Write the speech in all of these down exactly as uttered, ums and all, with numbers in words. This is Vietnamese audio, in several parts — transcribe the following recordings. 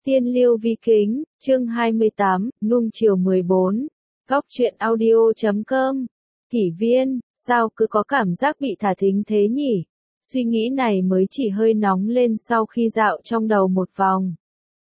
Tiên Liêu Vi Kính, chương hai mươi tám, nuông chiều mười bốn. Góc truyện audio chấm com. Kỷ Viên, sao cứ có cảm giác bị thả thính thế nhỉ? Suy nghĩ này mới chỉ hơi nóng lên sau khi dạo trong đầu một vòng.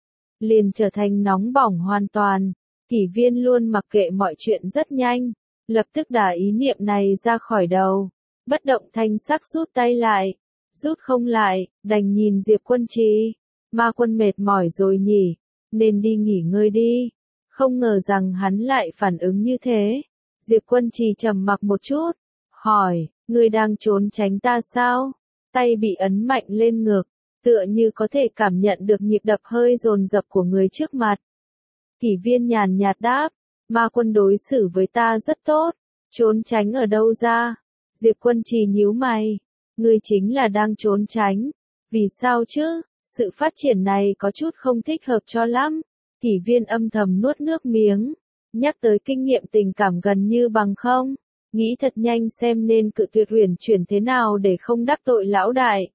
Liền trở thành nóng bỏng hoàn toàn. Kỷ Viên luôn mặc kệ mọi chuyện rất nhanh, lập tức đả ý niệm này ra khỏi đầu. Bất động thanh sắc rút tay lại, rút không lại, đành nhìn Diệp Quân Trì. Ma Quân mệt mỏi rồi nhỉ, nên đi nghỉ ngơi đi. Không ngờ rằng hắn lại phản ứng như thế. Diệp Quân Trì trầm mặc một chút, hỏi, ngươi đang trốn tránh ta sao? Tay bị ấn mạnh lên ngực, tựa như có thể cảm nhận được nhịp đập hơi dồn dập của người trước mặt. Kỷ Viên nhàn nhạt đáp, Ma Quân đối xử với ta rất tốt, trốn tránh ở đâu ra? Diệp Quân Trì nhíu mày, ngươi chính là đang trốn tránh, vì sao chứ? Sự phát triển này có chút không thích hợp cho lắm. Kỷ Viên âm thầm nuốt nước miếng, nhắc tới kinh nghiệm tình cảm gần như bằng không, nghĩ thật nhanh xem nên cự tuyệt Uyển Chuyển thế nào để không đắc tội lão đại.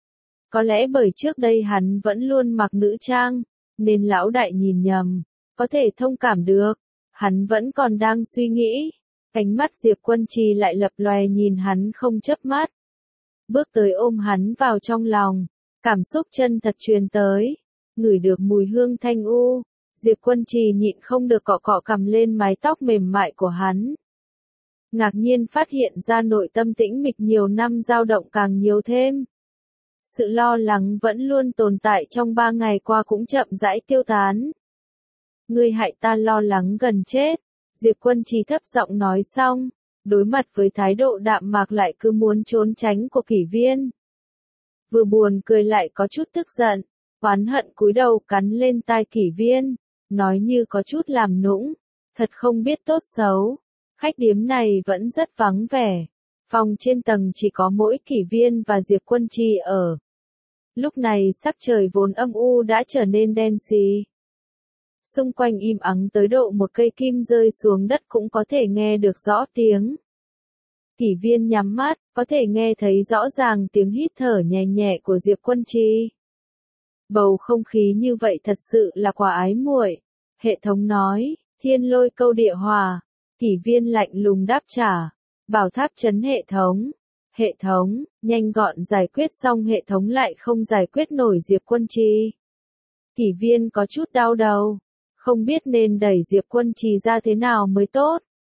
Có lẽ bởi trước đây hắn vẫn luôn mặc nữ trang, nên lão đại nhìn nhầm, có thể thông cảm được. Hắn vẫn còn đang suy nghĩ, ánh mắt Diệp Quân Trì lại lập lòe nhìn hắn không chớp mắt. Bước tới ôm hắn vào trong lòng. Cảm xúc chân thật truyền tới, ngửi được mùi hương thanh u, Diệp Quân Trì nhịn không được cọ cọ cằm lên mái tóc mềm mại của hắn. Ngạc nhiên phát hiện ra nội tâm tĩnh mịch nhiều năm dao động càng nhiều thêm. Sự lo lắng vẫn luôn tồn tại trong ba ngày qua cũng chậm rãi tiêu tán. Ngươi hại ta lo lắng gần chết, Diệp Quân Trì thấp giọng nói xong, đối mặt với thái độ đạm mạc lại cứ muốn trốn tránh của Kỷ Viên. Vừa buồn cười lại có chút tức giận, oán hận cúi đầu cắn lên tai Kỷ Viên, nói như có chút làm nũng, thật không biết tốt xấu. Khách điếm này vẫn rất vắng vẻ, phòng trên tầng chỉ có mỗi Kỷ Viên và Diệp Quân Trì ở. Lúc này sắc trời vốn âm u đã trở nên đen xì. Xung quanh im ắng tới độ một cây kim rơi xuống đất cũng có thể nghe được rõ tiếng. Kỷ Viên nhắm mắt, có thể nghe thấy rõ ràng tiếng hít thở nhẹ nhẹ của Diệp Quân Trì. Bầu không khí như vậy thật sự là quá ái muội. Hệ thống nói, thiên lôi câu địa hòa. Kỷ Viên lạnh lùng đáp trả, bảo tháp chấn hệ thống. Hệ thống, nhanh gọn giải quyết xong hệ thống lại không giải quyết nổi Diệp Quân Trì. Kỷ Viên có chút đau đầu, không biết nên đẩy Diệp Quân Trì ra thế nào mới tốt.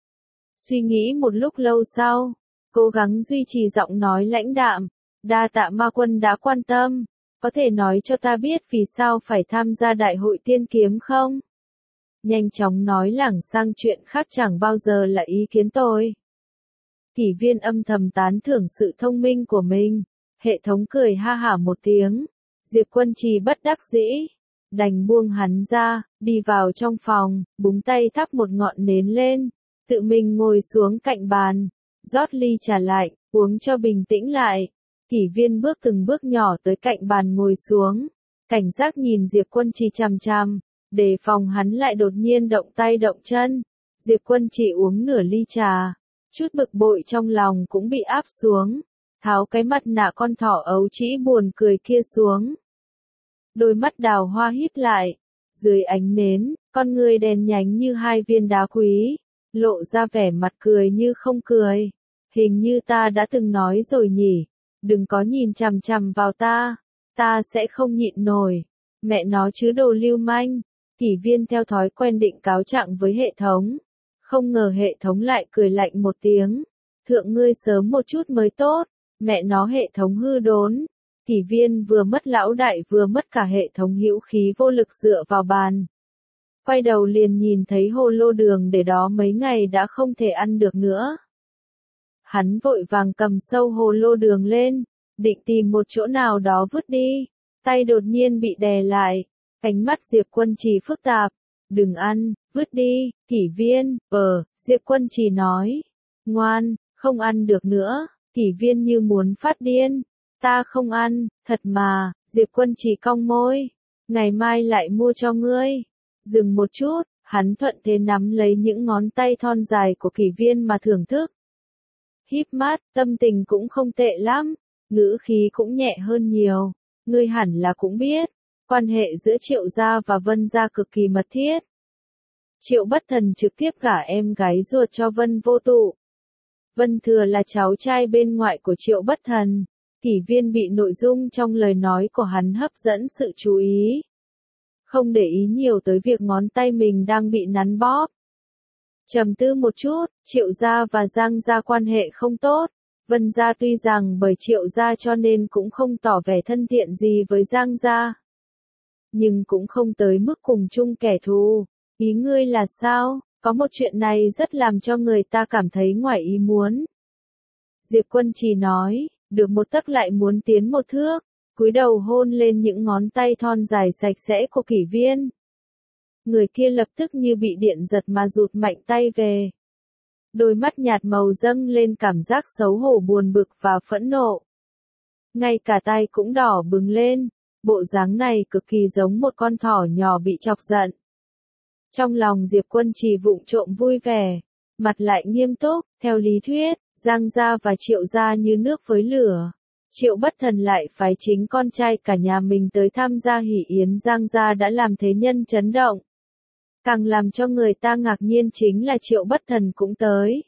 Suy nghĩ một lúc lâu sau, cố gắng duy trì giọng nói lãnh đạm, đa tạ Ma Quân đã quan tâm, có thể nói cho ta biết vì sao phải tham gia đại hội tiên kiếm không? Nhanh chóng nói lảng sang chuyện khác chẳng bao giờ là ý kiến tôi. Kỷ Viên âm thầm tán thưởng sự thông minh của mình, hệ thống cười ha hả một tiếng, Diệp Quân Trì bất đắc dĩ, đành buông hắn ra, đi vào trong phòng, búng tay thắp một ngọn nến lên. Tự mình ngồi xuống cạnh bàn, rót ly trà lạnh, uống cho bình tĩnh lại. Kỷ Viên bước từng bước nhỏ tới cạnh bàn ngồi xuống, cảnh giác nhìn Diệp Quân Trì chằm chằm, đề phòng hắn lại đột nhiên động tay động chân. Diệp Quân Trì uống nửa ly trà, chút bực bội trong lòng cũng bị áp xuống, tháo cái mặt nạ con thỏ ấu trĩ buồn cười kia xuống. Đôi mắt đào hoa híp lại, dưới ánh nến, con người đen nhánh như hai viên đá quý. Lộ ra vẻ mặt cười như không cười. Hình như ta đã từng nói rồi nhỉ, đừng có nhìn chằm chằm vào ta, ta sẽ không nhịn nổi. Mẹ nó chứ đồ lưu manh. Kỷ Viên theo thói quen định cáo trạng với hệ thống. Không ngờ hệ thống lại cười lạnh một tiếng. Thượng ngươi sớm một chút mới tốt, mẹ nó hệ thống hư đốn. Kỷ Viên vừa mất lão đại vừa mất cả hệ thống hữu khí vô lực dựa vào bàn. Quay đầu liền nhìn thấy hồ lô đường để đó mấy ngày đã không thể ăn được nữa. Hắn vội vàng cầm sâu hồ lô đường lên, định tìm một chỗ nào đó vứt đi, tay đột nhiên bị đè lại, ánh mắt Diệp Quân Trì phức tạp, đừng ăn, vứt đi. Kỷ Viên, ờ, Diệp Quân Trì nói, ngoan, không ăn được nữa. Kỷ Viên như muốn phát điên, ta không ăn, thật mà. Diệp Quân Trì cong môi, ngày mai lại mua cho ngươi. Dừng một chút, hắn thuận thế nắm lấy những ngón tay thon dài của Kỷ Viên mà thưởng thức. Híp mắt, tâm tình cũng không tệ lắm, ngữ khí cũng nhẹ hơn nhiều. Ngươi hẳn là cũng biết, Quan hệ giữa Triệu gia và Vân gia cực kỳ mật thiết. Triệu Bất Thần trực tiếp gả em gái ruột cho Vân Vô Tụ. Vân Thừa là cháu trai bên ngoại của Triệu Bất Thần. Kỷ Viên bị nội dung trong lời nói của hắn hấp dẫn sự chú ý. Không để ý nhiều tới việc ngón tay mình đang bị nắn bóp. Trầm tư một chút, Triệu gia và Giang gia quan hệ không tốt. Vân gia tuy rằng bởi Triệu gia cho nên cũng không tỏ vẻ thân thiện gì với Giang gia. Nhưng cũng không tới mức cùng chung kẻ thù. Ý ngươi là sao? Có một chuyện này rất làm cho người ta cảm thấy ngoài ý muốn. Diệp Quân Trì nói, được một tấc lại muốn tiến một thước, cúi đầu hôn lên những ngón tay thon dài sạch sẽ của Kỷ Viên. Người kia lập tức như bị điện giật mà rụt mạnh tay về. Đôi mắt nhạt màu dâng lên cảm giác xấu hổ buồn bực và phẫn nộ. Ngay cả tay cũng đỏ bừng lên, bộ dáng này cực kỳ giống một con thỏ nhỏ bị chọc giận. Trong lòng Diệp Quân Trì vụng trộm vui vẻ, mặt lại nghiêm túc, theo lý thuyết, Giang gia và Triệu gia như nước với lửa. Triệu Bất Thần lại phái chính con trai cả nhà mình tới tham gia hỷ yến Giang gia đã làm thế nhân chấn động. Càng làm cho người ta ngạc nhiên chính là Triệu Bất Thần cũng tới.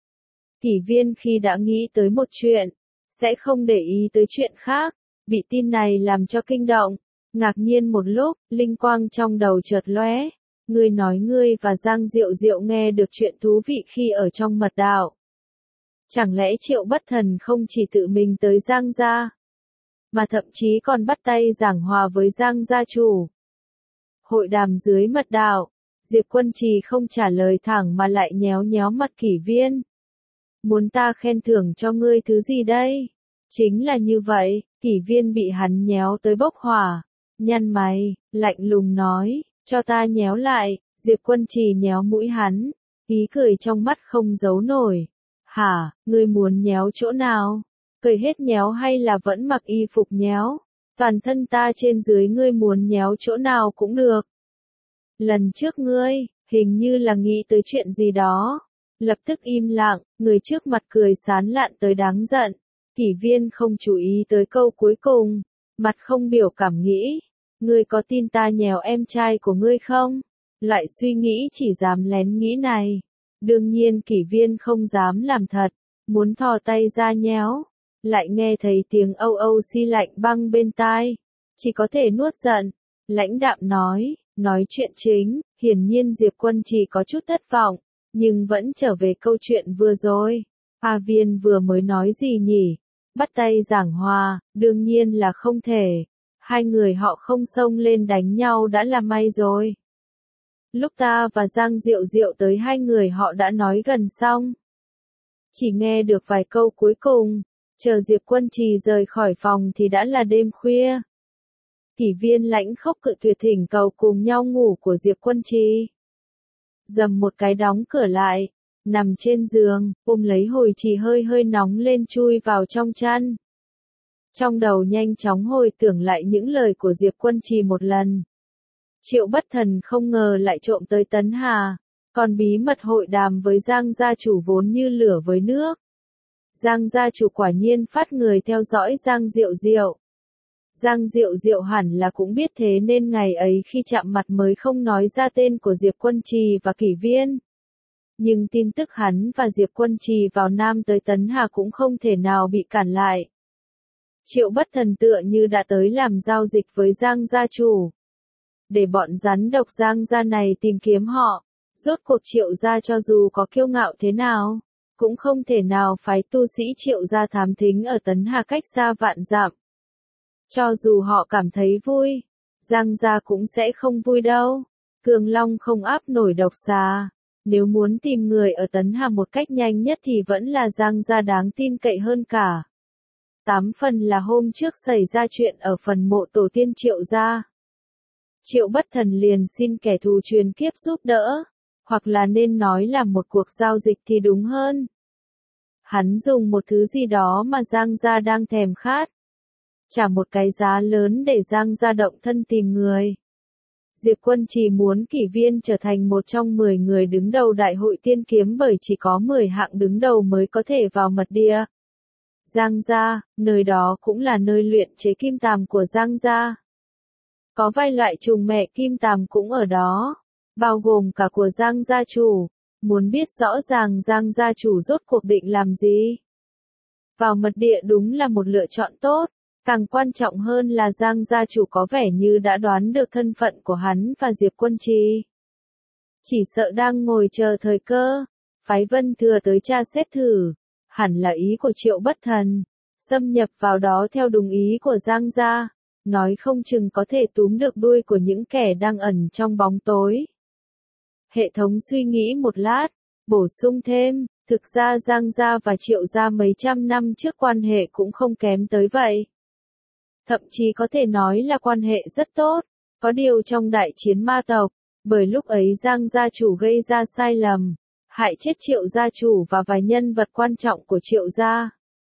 Kỷ Viên khi đã nghĩ tới một chuyện, sẽ không để ý tới chuyện khác, bị tin này làm cho kinh động, ngạc nhiên một lúc, linh quang trong đầu chợt lóe. Ngươi nói ngươi và Giang Diệu Diệu nghe được chuyện thú vị khi ở trong mật đạo. Chẳng lẽ Triệu Bất Thần không chỉ tự mình tới Giang gia, mà thậm chí còn bắt tay giảng hòa với Giang gia chủ. Hội đàm dưới mật đạo, Diệp Quân Trì không trả lời thẳng mà lại nhéo nhéo mặt Kỷ Viên. Muốn ta khen thưởng cho ngươi thứ gì đây? Chính là như vậy, Kỷ Viên bị hắn nhéo tới bốc hỏa, nhăn mày, lạnh lùng nói. Cho ta nhéo lại, Diệp Quân Trì nhéo mũi hắn, ý cười trong mắt không giấu nổi. Hả, ngươi muốn nhéo chỗ nào? Cười hết nhéo hay là vẫn mặc y phục nhéo? Toàn thân ta trên dưới ngươi muốn nhéo chỗ nào cũng được. Lần trước ngươi, hình như là nghĩ tới chuyện gì đó. Lập tức im lặng, người trước mặt cười sán lạn tới đáng giận. Kỷ Viên không chú ý tới câu cuối cùng, mặt không biểu cảm nghĩ. Ngươi có tin ta nhéo em trai của ngươi không? Loại suy nghĩ chỉ dám lén nghĩ này. Đương nhiên Kỷ Viên không dám làm thật, muốn thò tay ra nhéo. Lại nghe thấy tiếng âu âu xi lạnh băng bên tai. Chỉ có thể nuốt giận. Lãnh đạm nói, nói chuyện chính, hiển nhiên Diệp Quân Trì có chút thất vọng, nhưng vẫn trở về câu chuyện vừa rồi. A Viên vừa mới nói gì nhỉ? Bắt tay giảng hòa, đương nhiên là không thể. Hai người họ không xông lên đánh nhau đã là may rồi. Lúc ta và Giang Diệu Diệu tới hai người họ đã nói gần xong. Chỉ nghe được vài câu cuối cùng, chờ Diệp Quân Trì rời khỏi phòng thì đã là đêm khuya. Kỷ Viên lãnh khốc cự tuyệt thỉnh cầu cùng nhau ngủ của Diệp Quân Trì. Dầm một cái đóng cửa lại, nằm trên giường, ôm lấy hồi trì hơi hơi nóng lên chui vào trong chăn. Trong đầu nhanh chóng hồi tưởng lại những lời của Diệp Quân Trì một lần. Triệu Bất Thần không ngờ lại trộm tới Tấn Hà, còn bí mật hội đàm với Giang gia chủ vốn như lửa với nước. Giang gia chủ quả nhiên phát người theo dõi Giang Diệu Diệu. Giang Diệu Diệu hẳn là cũng biết thế nên ngày ấy khi chạm mặt mới không nói ra tên của Diệp Quân Trì và Kỷ Viên. Nhưng tin tức hắn và Diệp Quân Trì vào Nam tới Tấn Hà cũng không thể nào bị cản lại. Triệu Bất Thần tựa như đã tới làm giao dịch với Giang gia chủ. Để bọn rắn độc Giang gia này tìm kiếm họ, rốt cuộc Triệu gia cho dù có kiêu ngạo thế nào, cũng không thể nào phái tu sĩ Triệu gia thám thính ở Tấn Hà cách xa vạn dặm. Cho dù họ cảm thấy vui, Giang gia cũng sẽ không vui đâu. Cường Long không áp nổi độc xà. Nếu muốn tìm người ở Tấn Hà một cách nhanh nhất thì vẫn là Giang gia đáng tin cậy hơn cả. Tám phần là hôm trước xảy ra chuyện ở phần mộ tổ tiên Triệu gia. Triệu Bất Thần liền xin kẻ thù truyền kiếp giúp đỡ, hoặc là nên nói là một cuộc giao dịch thì đúng hơn. Hắn dùng một thứ gì đó mà Giang gia đang thèm khát. Trả một cái giá lớn để Giang gia động thân tìm người. Diệp Quân Trì muốn Kỷ Viên trở thành một trong mười người đứng đầu đại hội tiên kiếm bởi chỉ có mười hạng đứng đầu mới có thể vào mật địa. Giang gia, nơi đó cũng là nơi luyện chế kim tàm của Giang gia. Có vài loại trùng mẹ kim tàm cũng ở đó, bao gồm cả của Giang gia chủ. Muốn biết rõ ràng Giang gia chủ rốt cuộc định làm gì? Vào mật địa đúng là một lựa chọn tốt, càng quan trọng hơn là Giang gia chủ có vẻ như đã đoán được thân phận của hắn và Diệp Quân Trì. Chỉ sợ đang ngồi chờ thời cơ, phái Vân Thừa tới tra xét thử, hẳn là ý của Triệu Bất Thần, xâm nhập vào đó theo đúng ý của Giang gia, nói không chừng có thể túm được đuôi của những kẻ đang ẩn trong bóng tối. Hệ thống suy nghĩ một lát, bổ sung thêm, thực ra Giang gia và Triệu gia mấy trăm năm trước quan hệ cũng không kém tới vậy. Thậm chí có thể nói là quan hệ rất tốt, có điều trong đại chiến ma tộc, bởi lúc ấy Giang gia chủ gây ra sai lầm, hại chết Triệu gia chủ và vài nhân vật quan trọng của Triệu gia.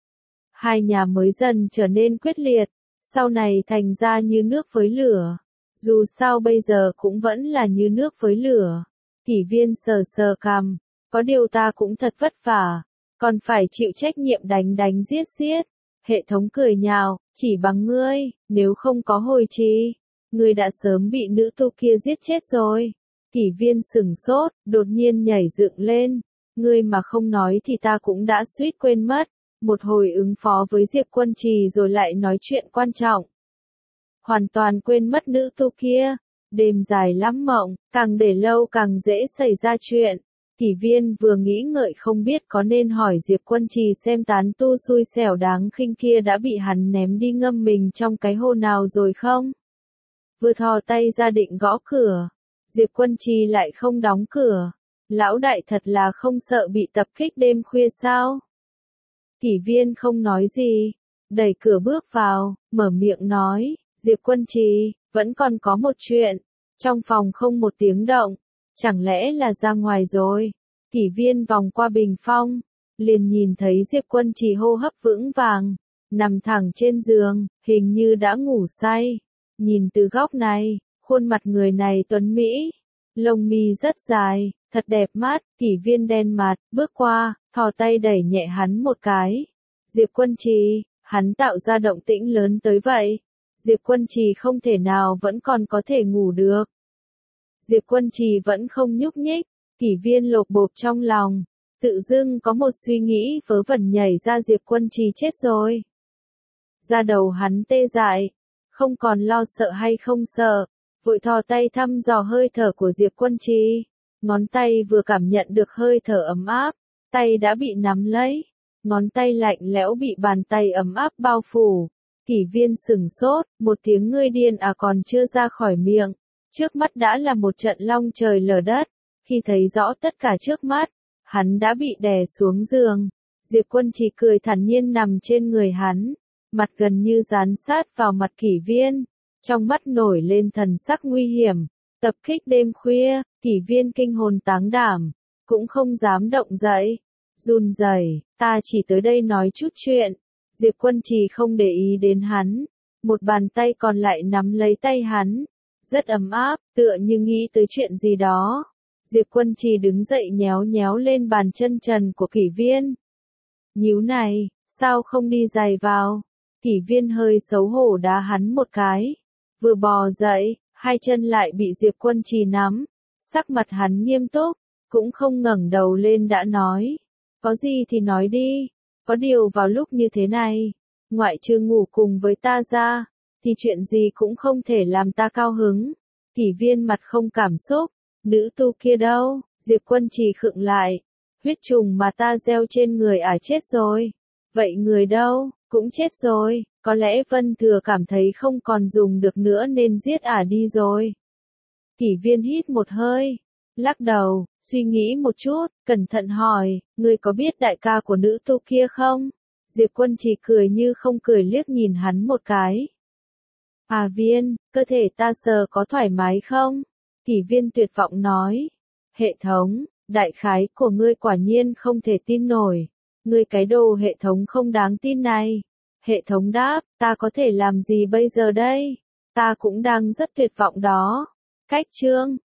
Hai nhà mới dần trở nên quyết liệt, sau này thành ra như nước với lửa. Dù sao bây giờ cũng vẫn là như nước với lửa. Kỷ Viên sờ sờ cằm, có điều ta cũng thật vất vả, còn phải chịu trách nhiệm đánh đánh giết giết. Hệ thống cười nhạo, chỉ bằng ngươi, nếu không có Hồi Trì, ngươi đã sớm bị nữ tu kia giết chết rồi. Kỷ Viên sửng sốt, đột nhiên nhảy dựng lên, ngươi mà không nói thì ta cũng đã suýt quên mất, một hồi ứng phó với Diệp Quân Trì rồi lại nói chuyện quan trọng. Hoàn toàn quên mất nữ tu kia, đêm dài lắm mộng, càng để lâu càng dễ xảy ra chuyện. Kỷ Viên vừa nghĩ ngợi không biết có nên hỏi Diệp Quân Trì xem tán tu xui xẻo đáng khinh kia đã bị hắn ném đi ngâm mình trong cái hồ nào rồi không? Vừa thò tay ra định gõ cửa, Diệp Quân Trì lại không đóng cửa. Lão đại thật là không sợ bị tập kích đêm khuya sao? Kỷ Viên không nói gì, đẩy cửa bước vào, mở miệng nói, Diệp Quân Trì, vẫn còn có một chuyện. Trong phòng không một tiếng động, chẳng lẽ là ra ngoài rồi? Kỷ Viên vòng qua bình phong, liền nhìn thấy Diệp Quân Trì hô hấp vững vàng, nằm thẳng trên giường, hình như đã ngủ say. Nhìn từ góc này, khuôn mặt người này tuấn mỹ, lông mi rất dài, thật đẹp mắt. Kỷ Viên đen mặt, bước qua, thò tay đẩy nhẹ hắn một cái. Diệp Quân Trì, hắn tạo ra động tĩnh lớn tới vậy. Diệp Quân Trì không thể nào vẫn còn có thể ngủ được. Diệp Quân Trì vẫn không nhúc nhích, Kỷ Viên lột bột trong lòng, tự dưng có một suy nghĩ vớ vẩn nhảy ra. Diệp Quân Trì chết rồi. Da đầu hắn tê dại, không còn lo sợ hay không sợ, vội thò tay thăm dò hơi thở của Diệp Quân Trì. Ngón tay vừa cảm nhận được hơi thở ấm áp, tay đã bị nắm lấy, ngón tay lạnh lẽo bị bàn tay ấm áp bao phủ. Kỷ Viên sửng sốt, một tiếng ngươi điên à còn chưa ra khỏi miệng, trước mắt đã là một trận long trời lở đất. Khi thấy rõ tất cả trước mắt, hắn đã bị đè xuống giường. Diệp Quân Trì cười thản nhiên nằm trên người hắn, mặt gần như dán sát vào mặt Kỷ Viên, trong mắt nổi lên thần sắc nguy hiểm. Tập kích đêm khuya, Kỷ Viên kinh hồn táng đảm, cũng không dám động dậy, run rẩy, ta chỉ tới đây nói chút chuyện. Diệp Quân Trì không để ý đến hắn, một bàn tay còn lại nắm lấy tay hắn, rất ấm áp, tựa như nghĩ tới chuyện gì đó. Diệp Quân Trì đứng dậy nhéo nhéo lên bàn chân trần của Kỷ Viên. Nhíu này, sao không đi giày vào? Kỷ Viên hơi xấu hổ đá hắn một cái, vừa bò dậy, hai chân lại bị Diệp Quân Trì nắm, sắc mặt hắn nghiêm túc, cũng không ngẩng đầu lên đã nói, có gì thì nói đi, có điều vào lúc như thế này, ngoại trừ ngủ cùng với ta ra, thì chuyện gì cũng không thể làm ta cao hứng. Kỷ Viên mặt không cảm xúc, nữ tu kia đâu? Diệp Quân Trì khựng lại, huyết trùng mà ta gieo trên người ả chết rồi, vậy người đâu? Cũng chết rồi, có lẽ Vân Thừa cảm thấy không còn dùng được nữa nên giết ả đi rồi. Kỷ Viên hít một hơi, lắc đầu, suy nghĩ một chút, cẩn thận hỏi, ngươi có biết đại ca của nữ tu kia không? Diệp Quân Trì cười như không cười liếc nhìn hắn một cái. À Viên, cơ thể ta sờ có thoải mái không? Kỷ Viên tuyệt vọng nói. Hệ thống, đại khái của ngươi quả nhiên không thể tin nổi. Ngươi cái đồ hệ thống không đáng tin này. Hệ thống đáp, ta có thể làm gì bây giờ đây? Ta cũng đang rất tuyệt vọng đó. Cách chương